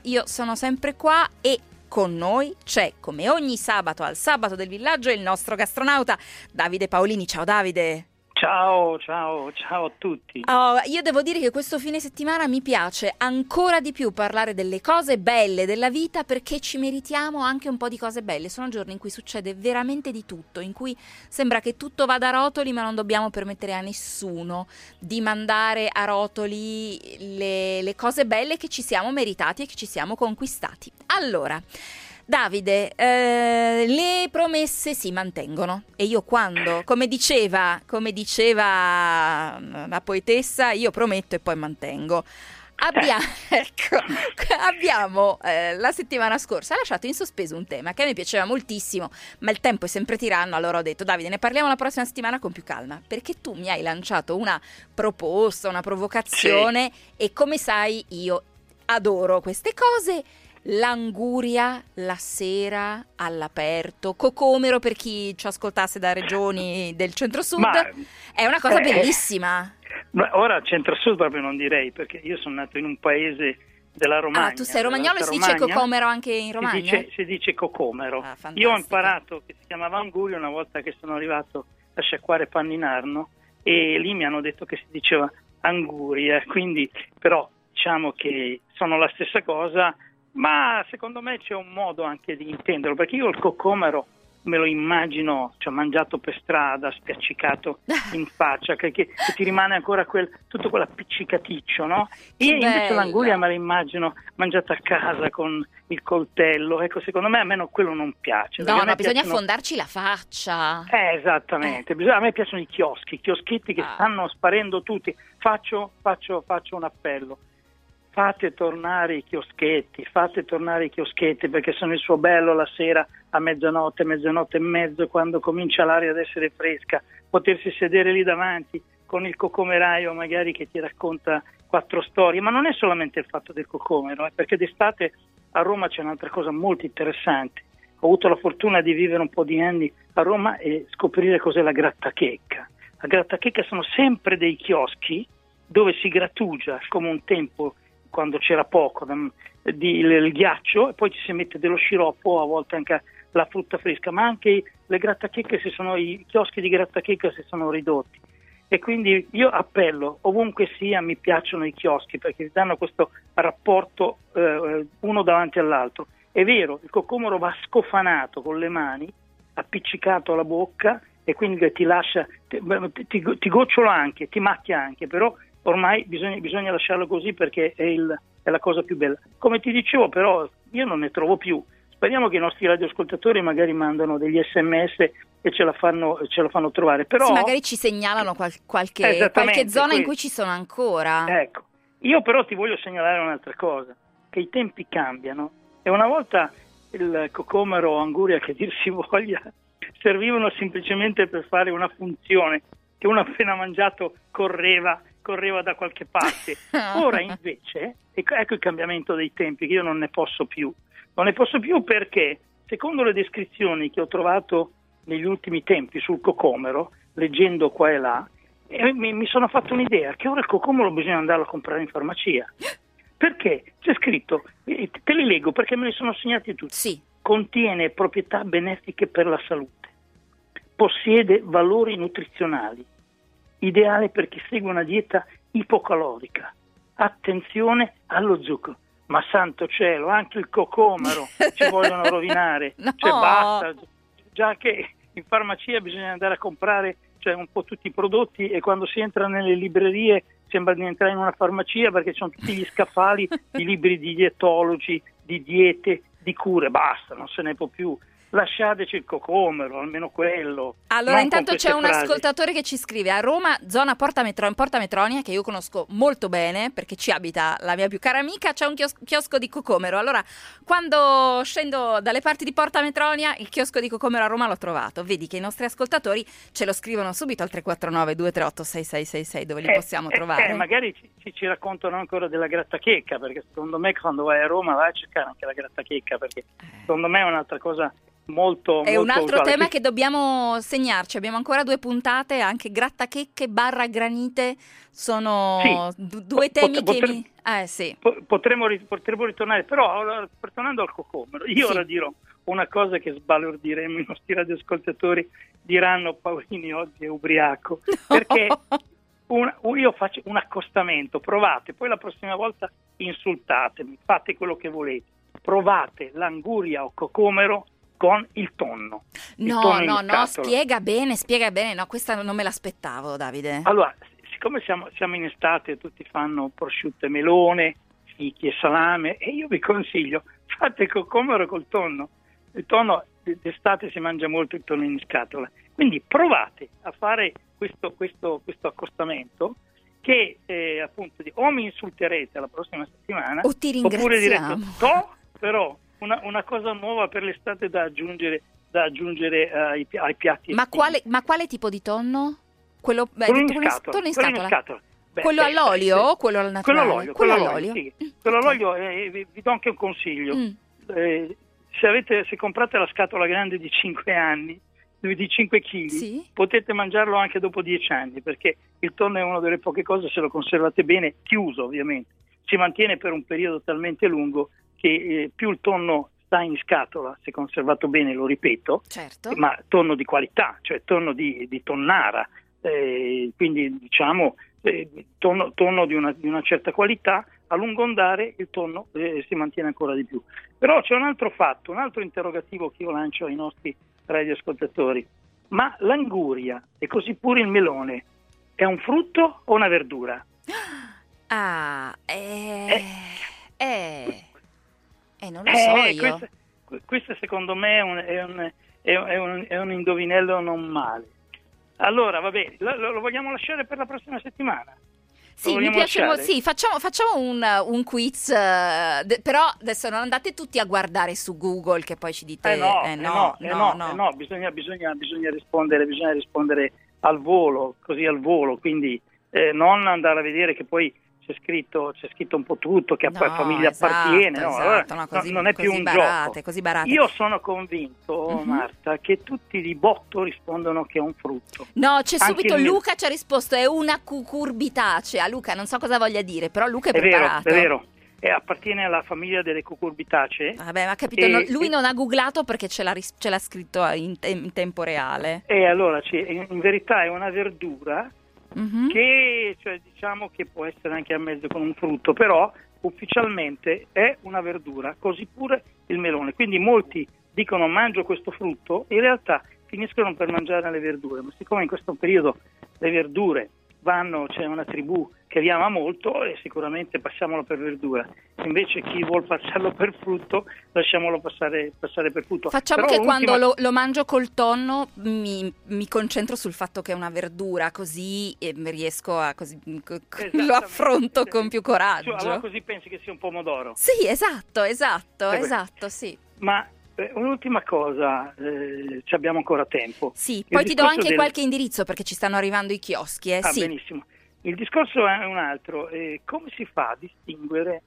Io sono sempre qua e con noi c'è, come ogni sabato al Sabato del Villaggio, il nostro gastronauta Davide Paolini. Ciao Davide! Ciao a tutti. Io devo dire che questo fine settimana mi piace ancora di più parlare delle cose belle della vita, perché ci meritiamo anche un po' di cose belle. Sono giorni in cui succede veramente di tutto, in cui sembra che tutto vada a rotoli, ma non dobbiamo permettere a nessuno di mandare a rotoli le cose belle che ci siamo meritati e che ci siamo conquistati. Allora, Davide, le promesse si mantengono e io quando, come diceva la poetessa, io prometto e poi mantengo. Abbiamo la settimana scorsa lasciato in sospeso un tema che a me piaceva moltissimo, ma il tempo è sempre tiranno, allora ho detto: Davide, ne parliamo la prossima settimana con più calma, perché tu mi hai lanciato una proposta, una provocazione, sì. E come sai io adoro queste cose. L'anguria la sera all'aperto, cocomero per chi ci ascoltasse da regioni del centro-sud, è una cosa bellissima. Ora centro-sud proprio non direi, perché io sono nato in un paese della Romagna. Ah, tu sei romagnolo e si dice cocomero anche in Romagna? Si dice cocomero. Io ho imparato che si chiamava anguria una volta che sono arrivato a sciacquare panni in Arno, e lì mi hanno detto che si diceva anguria, quindi però diciamo che sono la stessa cosa. Ma secondo me c'è un modo anche di intenderlo, perché io il cocomero me lo immagino, cioè mangiato per strada, spiaccicato in faccia, che ti rimane ancora tutto quell'appiccicaticcio, no? Io invece l'anguria me la immagino mangiata a casa con il coltello. Ecco, secondo me almeno quello non piace. No, bisogna affondarci la faccia. Esattamente, a me piacciono i chioschetti che stanno sparendo tutti. Faccio un appello. Fate tornare i chioschetti, perché sono il suo bello la sera a mezzanotte e mezzo, quando comincia l'aria ad essere fresca, potersi sedere lì davanti con il cocomeraio magari che ti racconta 4 storie. Ma non è solamente il fatto del cocomero, perché d'estate a Roma c'è un'altra cosa molto interessante. Ho avuto la fortuna di vivere un po' di anni a Roma e scoprire cos'è la grattachecca. La grattachecca sono sempre dei chioschi dove si grattugia, come un tempo quando c'era poco, il ghiaccio, e poi ci si mette dello sciroppo, a volte anche la frutta fresca, ma anche le grattachecche, i chioschi di grattachecca si sono ridotti. E quindi io appello, ovunque sia, mi piacciono i chioschi, perché danno questo rapporto uno davanti all'altro. È vero, il cocomero va scofanato con le mani, appiccicato alla bocca, e quindi ti lascia, ti gocciola anche, ti macchia anche, però ormai bisogna lasciarlo così, perché è la cosa più bella. Come ti dicevo, però, io non ne trovo più. Speriamo che i nostri radioascoltatori magari mandano degli SMS e ce la fanno trovare. Però sì, magari ci segnalano qualche zona in cui ci sono ancora. Ecco, io però ti voglio segnalare un'altra cosa, che i tempi cambiano, e una volta il cocomero o anguria, che dir si voglia, servivano semplicemente per fare una funzione, che uno appena mangiato correva da qualche parte. Ora invece, ecco il cambiamento dei tempi, che io non ne posso più, perché secondo le descrizioni che ho trovato negli ultimi tempi sul cocomero, leggendo qua e là, mi sono fatto un'idea che ora il cocomero bisogna andarlo a comprare in farmacia, perché c'è scritto, te li leggo perché me li sono segnati tutti. Sì. Contiene proprietà benefiche per la salute, possiede valori nutrizionali, ideale per chi segue una dieta ipocalorica. Attenzione allo zucchero. Ma santo cielo, anche il cocomero ci vogliono rovinare. No. Cioè basta, già che in farmacia bisogna andare a comprare un po' tutti i prodotti, e quando si entra nelle librerie sembra di entrare in una farmacia, perché ci sono tutti gli scaffali di libri di dietologi, di diete, di cure. Basta, non se ne può più. Lasciateci il cocomero, almeno quello. Allora, intanto c'è un ascoltatore che ci scrive: a Roma, zona in Porta Metronia, che io conosco molto bene perché ci abita la mia più cara amica, c'è un chiosco di cocomero. Allora, quando scendo dalle parti di Porta Metronia, il chiosco di cocomero a Roma l'ho trovato. Vedi che i nostri ascoltatori ce lo scrivono subito al 349 238 6666, dove li possiamo trovare. Magari ci raccontano ancora della grattachecca, perché secondo me quando vai a Roma vai a cercare anche la grattachecca, perché secondo me è un'altra cosa molto è un altro usuale. tema che dobbiamo segnarci. Abbiamo ancora 2 puntate, anche grattachecche / granite sono due temi che mi... sì. Potremmo ritornare, però tornando al cocomero, io ora dirò una cosa che sbalordiremo, i nostri radioascoltatori diranno Paolini oggi è ubriaco, perché io faccio un accostamento, provate, poi la prossima volta insultatemi, fate quello che volete, provate l'anguria o cocomero con il tonno. No, spiega bene, no, questa non me l'aspettavo, Davide. Allora, siccome siamo in estate, tutti fanno prosciutto e melone, fichi e salame, e io vi consiglio, fate il cocomero col tonno. Il tonno d'estate si mangia molto il tonno in scatola, quindi provate a fare questo accostamento che appunto o mi insulterete la prossima settimana o ti ringraziamo, oppure direte però una cosa nuova per l'estate da aggiungere ai piatti. Ma quale tipo di tonno? Quello in scatola. Quello all'olio o quello al naturale? Quello all'olio, sì. Quello all'olio, vi do anche un consiglio. Se comprate la scatola grande di 5 anni, di 5 kg, potete mangiarlo anche dopo 10 anni, perché il tonno è una delle poche cose, se lo conservate bene, chiuso ovviamente, si mantiene per un periodo talmente lungo che più il tonno sta in scatola, se conservato bene, lo ripeto, ma tonno di qualità, cioè tonno di tonnara, quindi diciamo tonno di una certa qualità, a lungo andare il tonno si mantiene ancora di più. Però c'è un altro fatto, un altro interrogativo che io lancio ai nostri radioascoltatori: ma l'anguria e così pure il melone è un frutto o una verdura? Non lo so io. Questo secondo me è un indovinello non male. Allora, vabbè, lo vogliamo lasciare per la prossima settimana? Sì, mi piace. Sì, facciamo un quiz, però adesso non andate tutti a guardare su Google che poi ci dite no, bisogna rispondere al volo, quindi non andare a vedere che poi c'è scritto un po' tutto, che a famiglia appartiene, non è più un gioco. Così barate. Io sono convinto, Marta, che tutti di botto rispondono che è un frutto. No, c'è subito Luca ci ha risposto è una cucurbitacea. Luca, non so cosa voglia dire, però Luca è preparato. È vero. Appartiene alla famiglia delle cucurbitacee. Vabbè, ma capito, lui non ha googlato perché ce l'ha scritto in tempo reale. E allora, in verità è una verdura che diciamo che può essere anche a mezzo con un frutto, però ufficialmente è una verdura, così pure il melone. Quindi molti dicono mangio questo frutto, in realtà finiscono per mangiare le verdure, ma siccome in questo periodo le verdure c'è una tribù che vi ama molto e sicuramente passiamolo per verdura, invece chi vuol passarlo per frutto lasciamolo passare per frutto. Facciamo però che quando lo mangio col tonno mi concentro sul fatto che è una verdura, così riesco a lo affronto con più coraggio. Allora così pensi che sia un pomodoro? Sì, esatto, sì. Ma un'ultima cosa, ci abbiamo ancora tempo. Sì, poi ti do anche qualche indirizzo perché ci stanno arrivando i chioschi. Sì. Benissimo. Il discorso è un altro. Come si fa a distinguere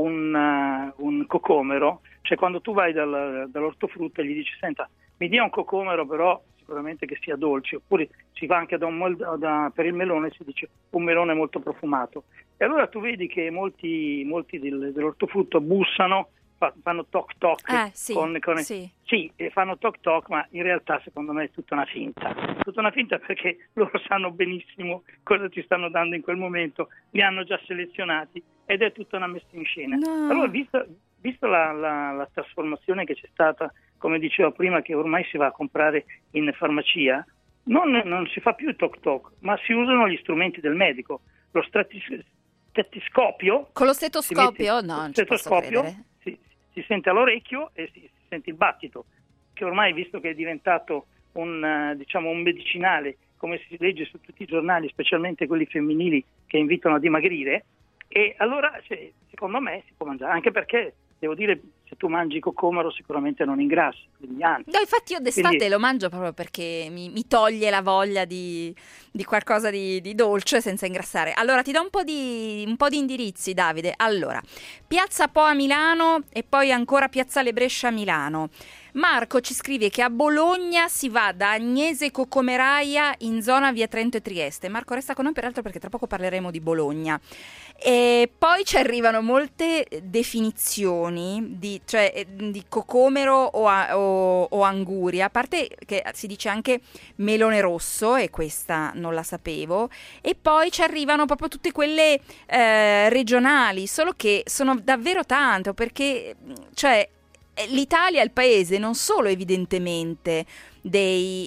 un cocomero? Cioè quando tu vai dall'ortofrutta e gli dici senta, mi dia un cocomero però sicuramente che sia dolce, oppure si va anche per il melone, si dice un melone molto profumato. E allora tu vedi che molti dell'ortofrutto bussano, fanno toc toc fanno toc toc, ma in realtà secondo me è tutta una finta perché loro sanno benissimo cosa ti stanno dando in quel momento, li hanno già selezionati ed è tutta una messa in scena. Allora visto la trasformazione che c'è stata, come dicevo prima, che ormai si va a comprare in farmacia, non si fa più il toc toc, ma si usano gli strumenti del medico, lo stetoscopio. Con lo stetoscopio? Non ci posso credere. Si sente all'orecchio e si sente il battito, che ormai, visto che è diventato un medicinale, come si legge su tutti i giornali, specialmente quelli femminili che invitano a dimagrire, e allora secondo me si può mangiare, anche perché devo dire, se tu mangi cocomero sicuramente non ingrassi, quindi anzi. No, infatti io d'estate lo mangio proprio perché mi toglie la voglia di qualcosa di dolce senza ingrassare. Allora ti do un po' di indirizzi, Davide. Allora, Piazza Po a Milano e poi ancora Piazzale Brescia a Milano. Marco ci scrive che a Bologna si va da Agnese Cocomeraia in zona via Trento e Trieste. Marco resta con noi peraltro perché tra poco parleremo di Bologna. E poi ci arrivano molte definizioni di cocomero o anguria, a parte che si dice anche melone rosso, e questa non la sapevo, e poi ci arrivano proprio tutte quelle regionali, solo che sono davvero tanto, perché cioè l'Italia è il paese non solo evidentemente dei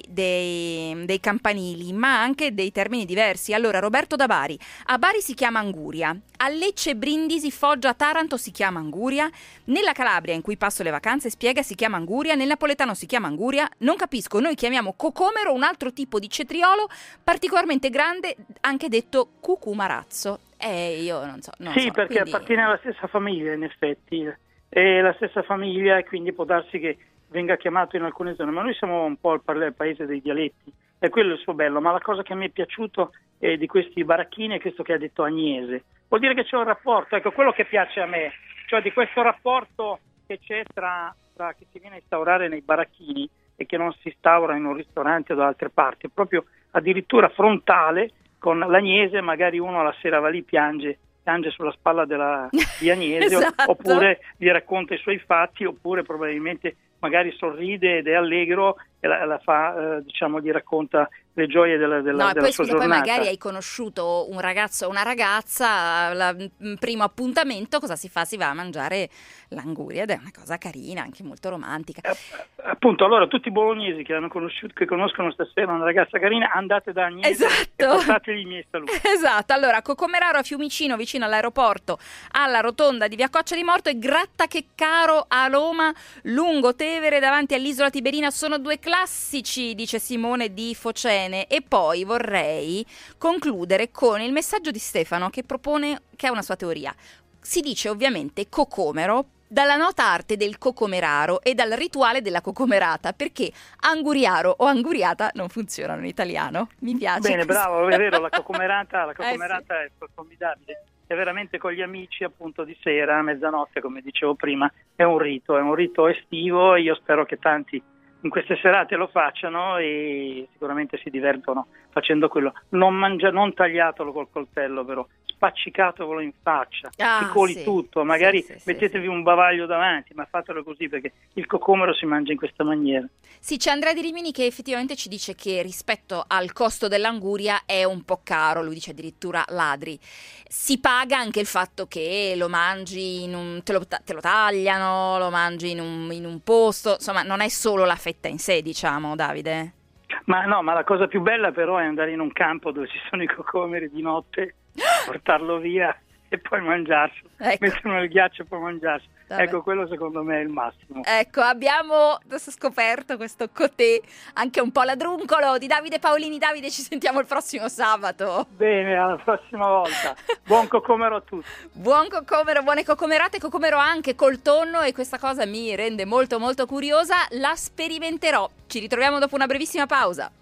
campanili, ma anche dei termini diversi. Allora, Roberto da Bari: a Bari si chiama anguria, a Lecce, Brindisi, Foggia, Taranto si chiama anguria, nella Calabria in cui passo le vacanze, spiega, si chiama anguria, nel napoletano si chiama anguria. Non capisco, noi chiamiamo cocomero un altro tipo di cetriolo particolarmente grande, anche detto cucumarazzo. Io non so. Sì, perché quindi appartiene alla stessa famiglia, in effetti. È la stessa famiglia, e quindi può darsi che venga chiamato in alcune zone, ma noi siamo un po' il paese dei dialetti, e quello è il suo bello. Ma la cosa che mi è piaciuto di questi baracchini è questo che ha detto Agnese. Vuol dire che c'è un rapporto, ecco, quello che piace a me, cioè di questo rapporto che c'è tra che si viene a instaurare nei baracchini e che non si instaura in un ristorante o da altre parti, è proprio addirittura frontale con l'Agnese. Magari uno alla sera va lì, piange sulla spalla di Agnese, esatto. Oppure gli racconta i suoi fatti, oppure probabilmente magari sorride ed è allegro e la fa, gli racconta le gioie della poi, sua scusa, giornata. poi magari hai conosciuto un ragazzo o una ragazza, primo appuntamento, cosa si fa? Si va a mangiare l'anguria, ed è una cosa carina, anche molto romantica. Appunto, allora tutti i bolognesi che conoscono stasera una ragazza carina, andate da Agnese, esatto, e portategli i miei saluti. Esatto. Allora, Cocomeraro a Fiumicino, vicino all'aeroporto, alla rotonda di via Coccia di Morto, e Grattacheccaro a Roma, lungo Tevere, davanti all'isola Tiberina. Sono due classici, dice Simone di Focene. E poi vorrei concludere con il messaggio di Stefano, che ha una sua teoria. Si dice ovviamente cocomero dalla nota arte del cocomeraro e dal rituale della cocomerata, perché anguriaro o anguriata non funzionano in italiano. Mi piace. Bene, questo. bravo, è vero, la cocomerata Sì. È formidabile. È veramente con gli amici, appunto, di sera, a mezzanotte, come dicevo prima, è un rito estivo. Io spero che tanti in queste serate lo facciano e sicuramente si divertono facendo quello. Non tagliatelo col coltello, però spaccicatevelo in faccia, si coli tutto, magari mettetevi un bavaglio davanti, ma fatelo così, perché il cocomero si mangia in questa maniera. Sì, c'è Andrea di Rimini che effettivamente ci dice che rispetto al costo dell'anguria è un po' caro, lui dice addirittura ladri. Si paga anche il fatto che lo mangi te lo tagliano, lo mangi in un posto, insomma non è solo la fetta in sé, diciamo, Davide. Ma la cosa più bella però è andare in un campo dove ci sono i cocomeri di notte, portarlo via e poi mangiarselo, metterlo nel ghiaccio e poi mangiarselo. Vabbè. Ecco, quello secondo me è il massimo. Ecco, abbiamo scoperto questo cotè anche un po' ladruncolo di Davide Paolini. Davide, ci sentiamo il prossimo sabato. Bene, alla prossima volta. Buon cocomero a tutti. Buon cocomero, buone cocomerate, cocomero anche col tonno, e questa cosa mi rende molto molto curiosa. La sperimenterò. Ci ritroviamo dopo una brevissima pausa.